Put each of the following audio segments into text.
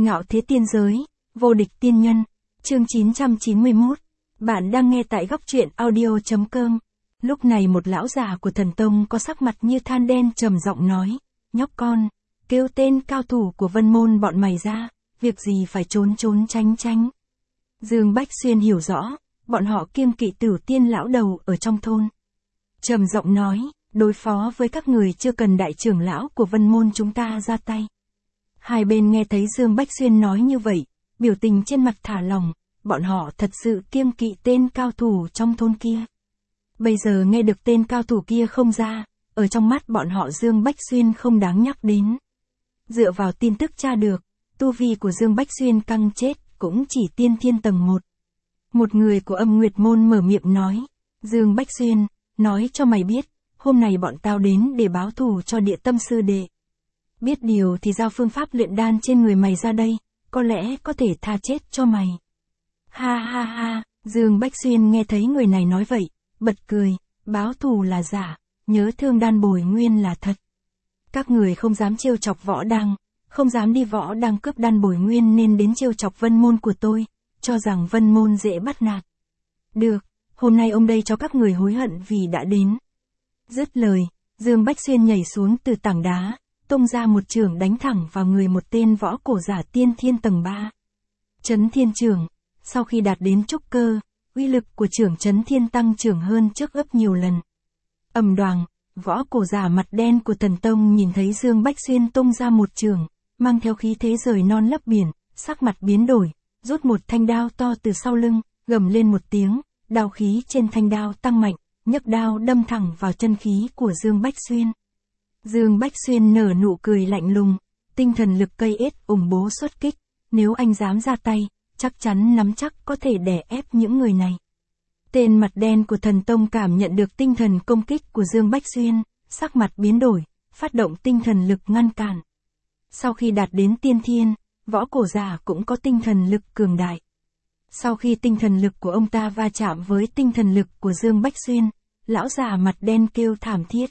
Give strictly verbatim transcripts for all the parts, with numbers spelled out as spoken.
Ngạo thế tiên giới, vô địch tiên nhân, chương chín trăm chín mươi mốt. Bạn đang nghe tại góc truyện audio.com. Lúc này một lão già của thần tông có sắc mặt như than đen trầm giọng nói, nhóc con, kêu tên cao thủ của Vân Môn bọn mày ra, việc gì phải trốn trốn tránh tránh. Dương Bách Xuyên hiểu rõ, bọn họ kiêng kỵ Tửu Tiên lão đầu ở trong thôn. Trầm giọng nói, đối phó với các người chưa cần đại trưởng lão của Vân Môn chúng ta ra tay. Hai bên nghe thấy Dương Bách Xuyên nói như vậy, biểu tình trên mặt thả lỏng, bọn họ thật sự kiêng kỵ tên cao thủ trong thôn kia. Bây giờ nghe được tên cao thủ kia không ra, ở trong mắt bọn họ Dương Bách Xuyên không đáng nhắc đến. Dựa vào tin tức tra được, tu vi của Dương Bách Xuyên căng chết cũng chỉ tiên thiên tầng một. Một người của Âm Nguyệt Môn mở miệng nói, Dương Bách Xuyên, nói cho mày biết, hôm nay bọn tao đến để báo thù cho Địa Tâm sư đệ. Biết điều thì giao phương pháp luyện đan trên người mày ra đây, có lẽ có thể tha chết cho mày. Ha ha ha, Dương Bách Xuyên nghe thấy người này nói vậy, bật cười, báo thù là giả, nhớ thương đan bồi nguyên là thật. Các người không dám trêu chọc võ đăng, không dám đi võ đăng cướp đan bồi nguyên nên đến trêu chọc Vân Môn của tôi, cho rằng Vân Môn dễ bắt nạt. Được, hôm nay ông đây cho các người hối hận vì đã đến. Dứt lời, Dương Bách Xuyên nhảy xuống từ tảng đá, tung ra một chưởng đánh thẳng vào người một tên võ cổ giả tiên thiên tầng ba. Chấn thiên chưởng, sau khi đạt đến trúc cơ, uy lực của chưởng chấn thiên tăng trưởng hơn trước gấp nhiều lần. Ầm đoàng, võ cổ giả mặt đen của thần tông nhìn thấy Dương Bách Xuyên tung ra một chưởng, mang theo khí thế rời non lấp biển, sắc mặt biến đổi, rút một thanh đao to từ sau lưng, gầm lên một tiếng, đao khí trên thanh đao tăng mạnh, nhấc đao đâm thẳng vào chân khí của Dương Bách Xuyên. Dương Bách Xuyên nở nụ cười lạnh lùng, tinh thần lực cây ết ủng bố xuất kích, nếu anh dám ra tay, chắc chắn nắm chắc có thể đè ép những người này. Tên mặt đen của thần tông cảm nhận được tinh thần công kích của Dương Bách Xuyên, sắc mặt biến đổi, phát động tinh thần lực ngăn cản. Sau khi đạt đến tiên thiên, võ cổ giả cũng có tinh thần lực cường đại. Sau khi tinh thần lực của ông ta va chạm với tinh thần lực của Dương Bách Xuyên, lão già mặt đen kêu thảm thiết.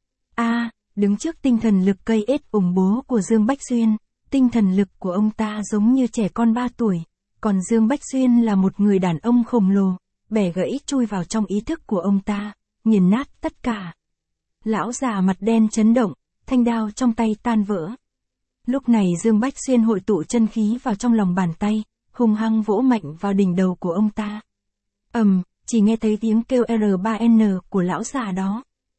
A, đứng trước tinh thần lực cây ết ủng bố của Dương Bách Xuyên, tinh thần lực của ông ta giống như trẻ con ba tuổi, còn Dương Bách Xuyên là một người đàn ông khổng lồ, bẻ gãy chui vào trong ý thức của ông ta, nghiền nát tất cả. Lão già mặt đen chấn động, thanh đao trong tay tan vỡ. Lúc này Dương Bách Xuyên hội tụ chân khí vào trong lòng bàn tay, hung hăng vỗ mạnh vào đỉnh đầu của ông ta. Ầm, chỉ nghe thấy tiếng kêu R ba N của lão già đó.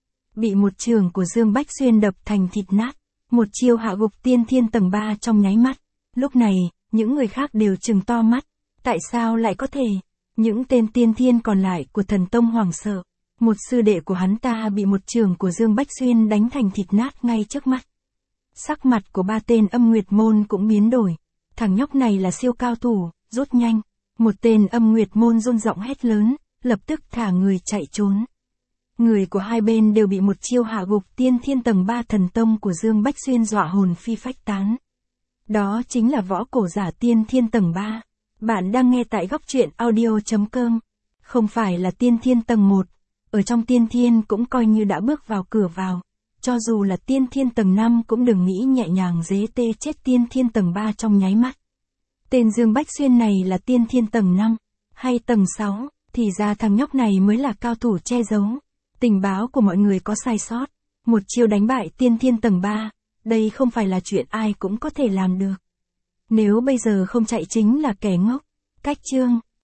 Bị một chưởng của Dương Bách Xuyên đập thành thịt nát, một chiêu hạ gục tiên thiên tầng ba trong nháy mắt. Lúc này, những người khác đều trừng to mắt, tại sao lại có thể? Những tên tiên thiên còn lại của thần tông hoảng sợ, một sư đệ của hắn ta bị một chưởng của Dương Bách Xuyên đánh thành thịt nát ngay trước mắt. Sắc mặt của ba tên Âm Nguyệt Môn cũng biến đổi, thằng nhóc này là siêu cao thủ, rút nhanh. Một tên Âm Nguyệt Môn run giọng hét lớn, lập tức thả người chạy trốn. Người của hai bên đều bị một chiêu hạ gục tiên thiên tầng ba thần tông của Dương Bách Xuyên dọa hồn phi phách tán. Đó chính là võ cổ giả tiên thiên tầng ba. Bạn đang nghe tại góc truyện audio.com. Không phải là tiên thiên tầng một, ở trong tiên thiên cũng coi như đã bước vào cửa vào. Cho dù là tiên thiên tầng năm cũng đừng nghĩ nhẹ nhàng dế tê chết tiên thiên tầng ba trong nháy mắt. Tên Dương Bách Xuyên này là tiên thiên tầng năm, hay tầng sáu, thì ra thằng nhóc này mới là cao thủ che giấu. Tình báo của mọi người có sai sót, một chiêu đánh bại tiên thiên tầng ba, đây không phải là chuyện ai cũng có thể làm được. Nếu bây giờ không chạy chính là kẻ ngốc. Cách chương